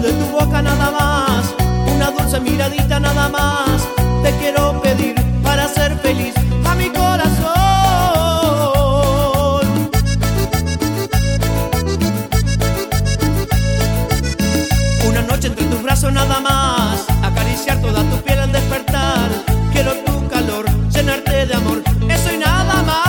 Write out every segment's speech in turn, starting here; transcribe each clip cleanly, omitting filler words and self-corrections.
de tu boca nada más, una dulce miradita nada más, te quiero pedir para ser feliz a mi corazón. Una noche entre tus brazos nada más, acariciar toda tu piel al despertar, quiero tu calor, llenarte de amor, eso y nada más.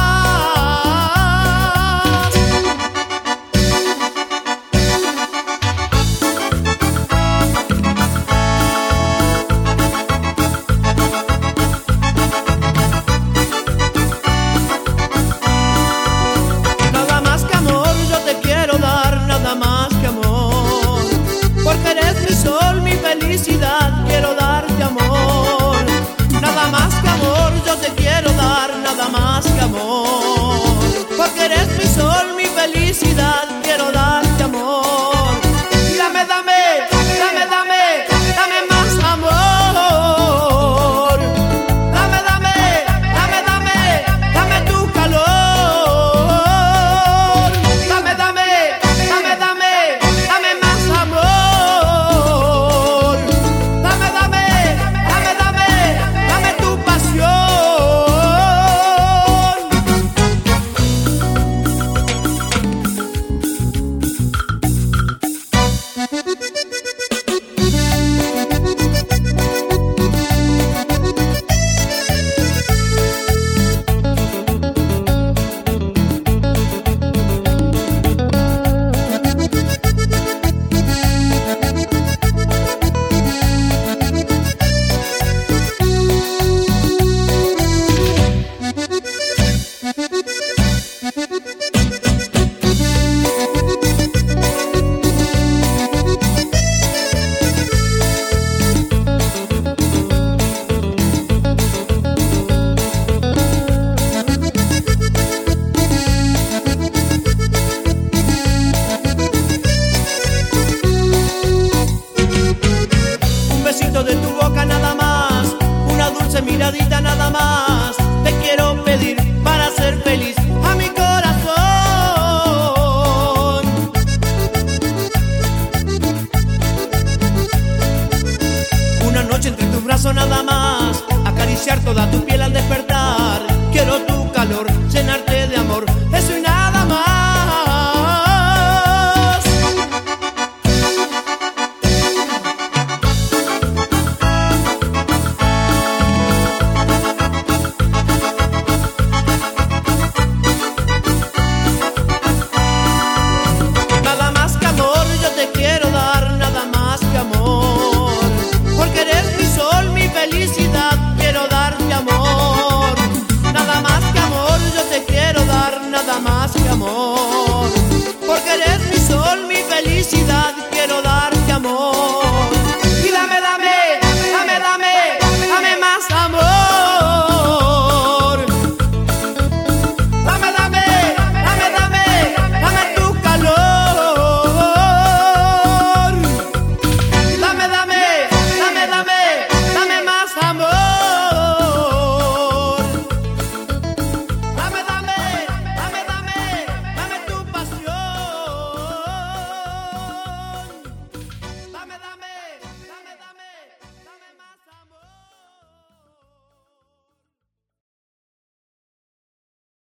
Quiero darte amor, nada más que amor, yo te quiero dar nada más que amor, porque eres mi sol, mi felicidad, quiero darte amor. Dame, dame, dame, dame, dame más amor. Dame, dame, dame, dame, dame tu calor. Dame, dame, dame, dame, dame más amor. De tu boca nada más, una dulce miradita nada más, te quiero pedir para ser feliz a mi corazón. Una noche entre tus brazos nada más, acariciar toda tu